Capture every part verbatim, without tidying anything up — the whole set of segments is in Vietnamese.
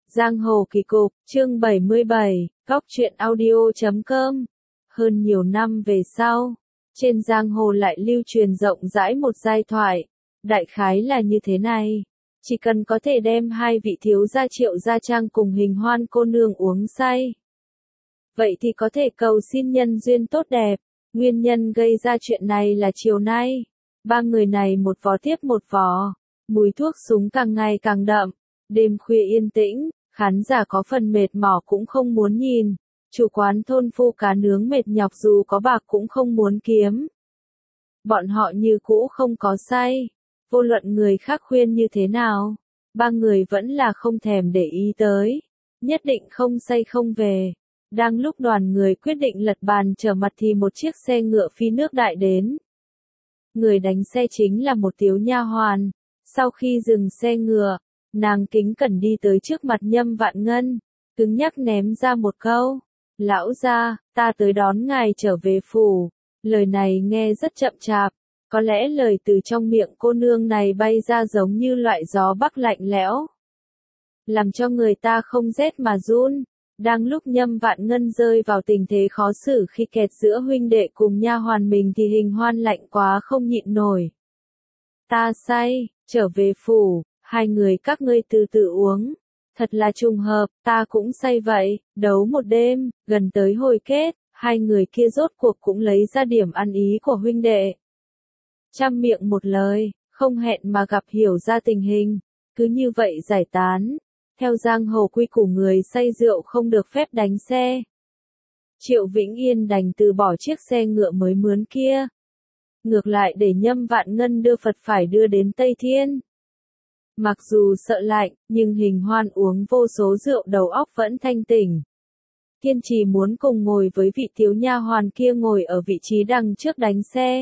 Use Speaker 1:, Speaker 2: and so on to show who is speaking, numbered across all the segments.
Speaker 1: Giang hồ kỳ cục, chương bảy mươi bảy, góc truyện audio chấm com. Hơn nhiều năm về sau, trên giang hồ lại lưu truyền rộng rãi một giai thoại. Đại khái là như thế này. Chỉ cần có thể đem hai vị thiếu gia Triệu Gia Trang cùng Hình Hoan cô nương uống say, vậy thì có thể cầu xin nhân duyên tốt đẹp. Nguyên nhân gây ra chuyện này là chiều nay, ba người này một vò tiếp một vò, mùi thuốc súng càng ngày càng đậm. Đêm khuya yên tĩnh, khán giả có phần mệt mỏi cũng không muốn nhìn. Chủ quán thôn phu cá nướng mệt nhọc dù có bạc cũng không muốn kiếm. Bọn họ như cũ không có say. Vô luận người khác khuyên như thế nào, ba người vẫn là không thèm để ý tới. Nhất định không say không về. Đang lúc đoàn người quyết định lật bàn trở mặt thì một chiếc xe ngựa phi nước đại đến. Người đánh xe chính là một thiếu nha hoàn. Sau khi dừng xe ngựa, nàng kính cẩn đi tới trước mặt Nhâm Vạn Ngân, cứng nhắc ném ra một câu: "Lão gia, ta tới đón ngài trở về phủ." Lời này nghe rất chậm chạp, có lẽ lời từ trong miệng cô nương này bay ra giống như loại gió bắc lạnh lẽo, làm cho người ta không rét mà run. Đang lúc Nhâm Vạn Ngân rơi vào tình thế khó xử khi kẹt giữa huynh đệ cùng nha hoàn mình thì Hình Hoan lạnh quá không nhịn nổi. "Ta say, trở về phủ, hai người các ngươi từ từ uống. Thật là trùng hợp, ta cũng say vậy." Đấu một đêm, gần tới hồi kết, hai người kia rốt cuộc cũng lấy ra điểm ăn ý của huynh đệ. Trăm miệng một lời, không hẹn mà gặp hiểu ra tình hình, cứ như vậy giải tán. Theo giang hồ quy củ người say rượu không được phép đánh xe. Triệu Vĩnh Yên đành từ bỏ chiếc xe ngựa mới mướn kia. Ngược lại để Nhâm Vạn Ngân đưa Phật phải đưa đến Tây Thiên. Mặc dù sợ lạnh, nhưng Hình Hoan uống vô số rượu đầu óc vẫn thanh tỉnh. Kiên trì muốn cùng ngồi với vị thiếu nha hoàn kia ngồi ở vị trí đằng trước đánh xe.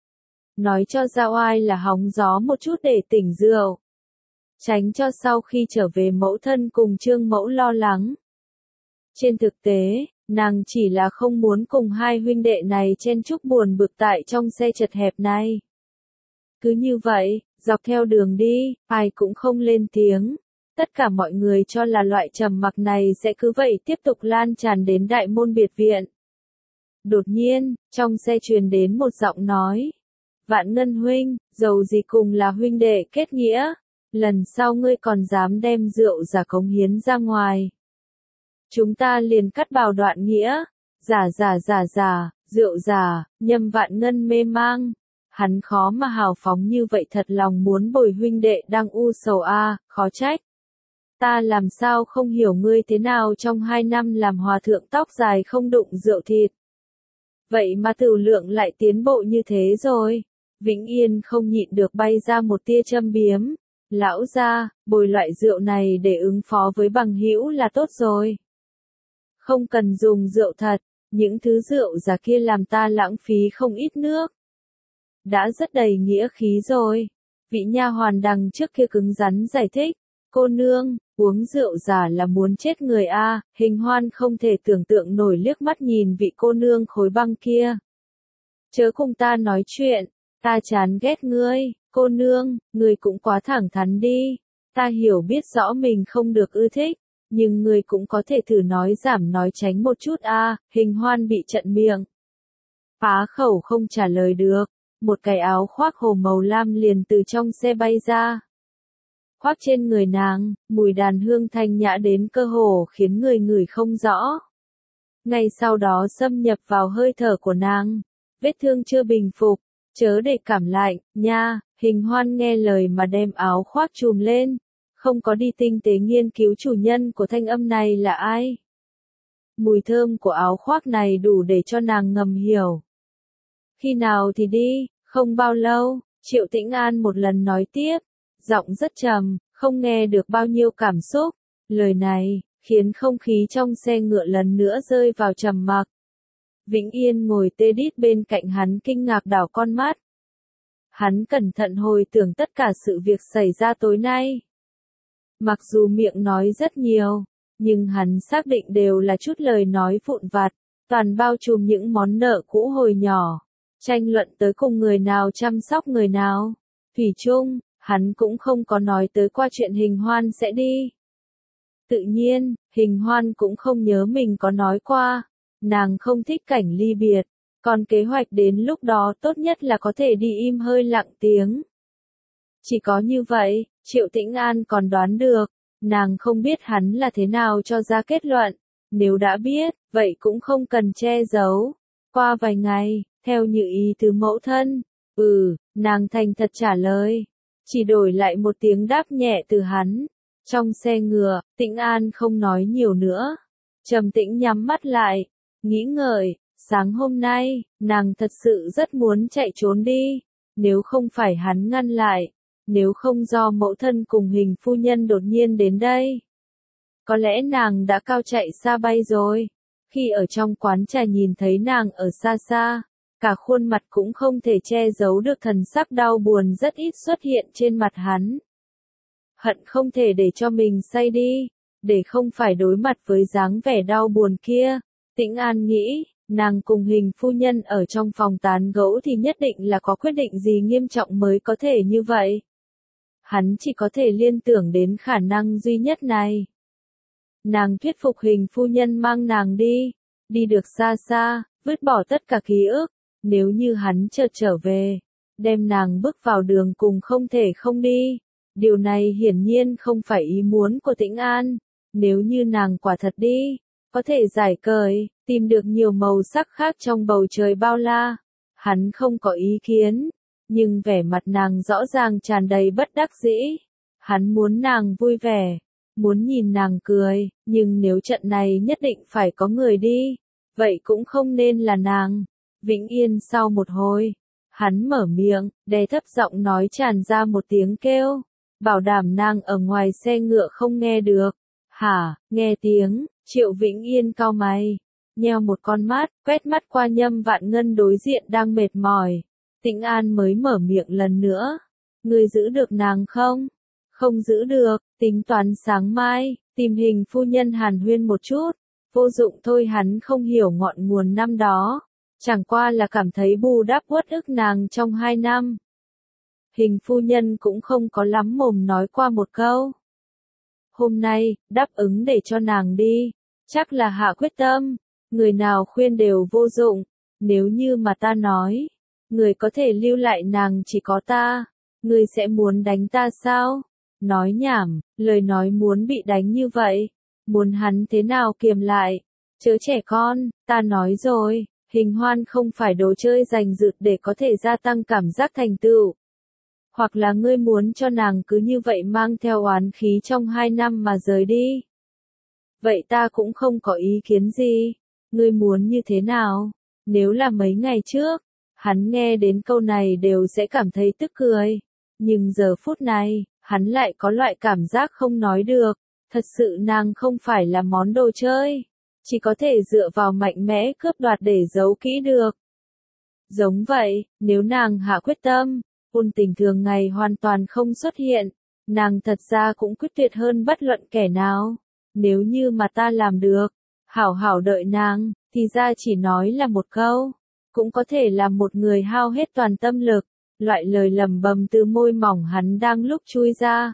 Speaker 1: Nói cho ra oai là hóng gió một chút để tỉnh rượu. Tránh cho sau khi trở về mẫu thân cùng Trương Mẫu lo lắng. Trên thực tế, nàng chỉ là không muốn cùng hai huynh đệ này chen chúc buồn bực tại trong xe chật hẹp này. Cứ như vậy, dọc theo đường đi, ai cũng không lên tiếng. Tất cả mọi người cho là loại trầm mặc này sẽ cứ vậy tiếp tục lan tràn đến đại môn biệt viện. Đột nhiên, trong xe truyền đến một giọng nói: "Vạn Ngân huynh, dầu gì cùng là huynh đệ kết nghĩa. Lần sau ngươi còn dám đem rượu giả cống hiến ra ngoài, chúng ta liền cắt bào đoạn nghĩa." Giả giả giả giả, rượu giả. Nhâm Vạn Ngân mê mang. Hắn khó mà hào phóng như vậy, thật lòng muốn bồi huynh đệ đang u sầu a, à, khó trách. Ta làm sao không hiểu ngươi thế nào trong hai năm làm hòa thượng tóc dài không đụng rượu thịt. Vậy mà tửu lượng lại tiến bộ như thế rồi. Vĩnh Yên không nhịn được bay ra một tia châm biếm. "Lão gia, bồi loại rượu này để ứng phó với bằng hữu là tốt rồi. Không cần dùng rượu thật, những thứ rượu giả kia làm ta lãng phí không ít nước." Đã rất đầy nghĩa khí rồi. Vị nha hoàn đằng trước kia cứng rắn giải thích: "Cô nương, uống rượu giả là muốn chết người a." À. Hình Hoan không thể tưởng tượng nổi liếc mắt nhìn vị cô nương khối băng kia. "Chớ cùng ta nói chuyện, ta chán ghét ngươi." "Cô nương, ngươi cũng quá thẳng thắn đi. Ta hiểu biết rõ mình không được ưa thích, nhưng ngươi cũng có thể thử nói giảm nói tránh một chút a." À. Hình Hoan bị chặn miệng, phá khẩu không trả lời được. Một cái áo khoác hồ màu lam liền từ trong xe bay ra. Khoác trên người nàng, mùi đàn hương thanh nhã đến cơ hồ khiến người ngửi không rõ. Ngay sau đó xâm nhập vào hơi thở của nàng. Vết thương chưa bình phục, chớ để cảm lạnh, nha. Hình Hoan nghe lời mà đem áo khoác trùm lên. Không có đi tinh tế nghiên cứu chủ nhân của thanh âm này là ai. Mùi thơm của áo khoác này đủ để cho nàng ngầm hiểu. "Khi nào thì đi?" Không bao lâu, Triệu Tĩnh An một lần nói tiếp, giọng rất trầm, không nghe được bao nhiêu cảm xúc. Lời này khiến không khí trong xe ngựa lần nữa rơi vào trầm mặc. Vĩnh Yên ngồi tê đít bên cạnh hắn kinh ngạc đảo con mắt. Hắn cẩn thận hồi tưởng tất cả sự việc xảy ra tối nay. Mặc dù miệng nói rất nhiều, nhưng hắn xác định đều là chút lời nói vụn vặt, toàn bao trùm những món nợ cũ hồi nhỏ. Tranh luận tới cùng người nào chăm sóc người nào. Thủy chung, hắn cũng không có nói tới qua chuyện Hình Hoan sẽ đi. Tự nhiên, Hình Hoan cũng không nhớ mình có nói qua, nàng không thích cảnh ly biệt, còn kế hoạch đến lúc đó tốt nhất là có thể đi im hơi lặng tiếng. Chỉ có như vậy, Triệu Tĩnh An còn đoán được, nàng không biết hắn là thế nào cho ra kết luận, nếu đã biết, vậy cũng không cần che giấu. Qua vài ngày, theo như ý từ mẫu thân, ừ, nàng thành thật trả lời, chỉ đổi lại một tiếng đáp nhẹ từ hắn. Trong xe ngựa, Tĩnh An không nói nhiều nữa, trầm tĩnh nhắm mắt lại, nghĩ ngợi, sáng hôm nay, nàng thật sự rất muốn chạy trốn đi, nếu không phải hắn ngăn lại, nếu không do mẫu thân cùng Hình phu nhân đột nhiên đến đây. Có lẽ nàng đã cao chạy xa bay rồi. Khi ở trong quán trà nhìn thấy nàng ở xa xa, cả khuôn mặt cũng không thể che giấu được thần sắc đau buồn rất ít xuất hiện trên mặt hắn. Hận không thể để cho mình say đi, để không phải đối mặt với dáng vẻ đau buồn kia. Tĩnh An nghĩ, nàng cùng Hình phu nhân ở trong phòng tán gẫu thì nhất định là có quyết định gì nghiêm trọng mới có thể như vậy. Hắn chỉ có thể liên tưởng đến khả năng duy nhất này. Nàng thuyết phục Hình phu nhân mang nàng đi, đi được xa xa, vứt bỏ tất cả ký ức, nếu như hắn chợt trở về, đem nàng bước vào đường cùng không thể không đi. Điều này hiển nhiên không phải ý muốn của Tĩnh An, nếu như nàng quả thật đi, có thể giải cởi, tìm được nhiều màu sắc khác trong bầu trời bao la. Hắn không có ý kiến, nhưng vẻ mặt nàng rõ ràng tràn đầy bất đắc dĩ. Hắn muốn nàng vui vẻ, muốn nhìn nàng cười, nhưng nếu trận này nhất định phải có người đi, vậy cũng không nên là nàng. Vĩnh Yên sau một hồi, hắn mở miệng, đè thấp giọng nói tràn ra một tiếng kêu, bảo đảm nàng ở ngoài xe ngựa không nghe được. Hả, nghe tiếng, Triệu Vĩnh Yên cau mày, nheo một con mắt, quét mắt qua Nhâm Vạn Ngân đối diện đang mệt mỏi. Tĩnh An mới mở miệng lần nữa, ngươi giữ được nàng không? Không giữ được, tính toán sáng mai, tìm Hình phu nhân hàn huyên một chút, vô dụng thôi. Hắn không hiểu ngọn nguồn năm đó, chẳng qua là cảm thấy bù đắp uất ức nàng trong hai năm. Hình phu nhân cũng không có lắm mồm nói qua một câu. Hôm nay, đáp ứng để cho nàng đi, chắc là hạ quyết tâm, người nào khuyên đều vô dụng, nếu như mà ta nói, người có thể lưu lại nàng chỉ có ta, người sẽ muốn đánh ta sao? Nói nhảm, lời nói muốn bị đánh như vậy, muốn hắn thế nào kiềm lại, chớ trẻ con, ta nói rồi, Hình Hoan không phải đồ chơi giành giật để có thể gia tăng cảm giác thành tựu. Hoặc là ngươi muốn cho nàng cứ như vậy mang theo oán khí trong hai năm mà rời đi. Vậy ta cũng không có ý kiến gì, ngươi muốn như thế nào? Nếu là mấy ngày trước, hắn nghe đến câu này đều sẽ cảm thấy tức cười. Nhưng giờ phút này, hắn lại có loại cảm giác không nói được. Thật sự nàng không phải là món đồ chơi, chỉ có thể dựa vào mạnh mẽ cướp đoạt để giấu kỹ được. Giống vậy, nếu nàng hạ quyết tâm, ôn tình thường ngày hoàn toàn không xuất hiện, nàng thật ra cũng quyết tuyệt hơn bất luận kẻ nào. Nếu như mà ta làm được, hảo hảo đợi nàng, thì ra chỉ nói là một câu, cũng có thể làm một người hao hết toàn tâm lực. Loại lời lầm bầm từ môi mỏng hắn đang lúc chui ra.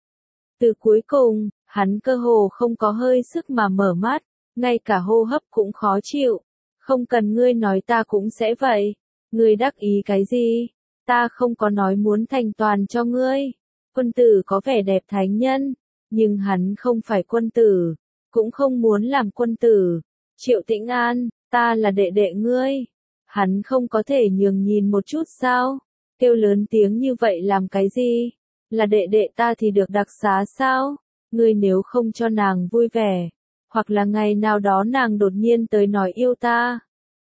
Speaker 1: Từ cuối cùng, hắn cơ hồ không có hơi sức mà mở mắt, ngay cả hô hấp cũng khó chịu. Không cần ngươi nói ta cũng sẽ vậy. Ngươi đắc ý cái gì? Ta không có nói muốn thành toàn cho ngươi. Quân tử có vẻ đẹp thánh nhân, nhưng hắn không phải quân tử, cũng không muốn làm quân tử. Triệu Tĩnh An, ta là đệ đệ ngươi. Hắn không có thể nhường nhìn một chút sao? Kêu lớn tiếng như vậy làm cái gì? Là đệ đệ ta thì được đặc xá sao? Ngươi nếu không cho nàng vui vẻ, hoặc là ngày nào đó nàng đột nhiên tới nói yêu ta,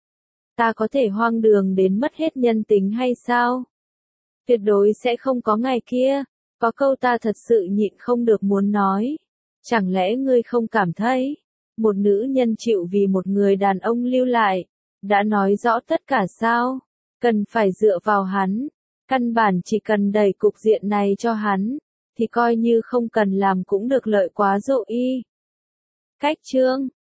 Speaker 1: ta có thể hoang đường đến mất hết nhân tính hay sao? Tuyệt đối sẽ không có ngày kia. Có câu ta thật sự nhịn không được muốn nói. Chẳng lẽ ngươi không cảm thấy, một nữ nhân chịu vì một người đàn ông lưu lại, đã nói rõ tất cả sao? Cần phải dựa vào hắn. Căn bản chỉ cần đẩy cục diện này cho hắn, thì coi như không cần làm cũng được lợi quá dỗ y. Cách chương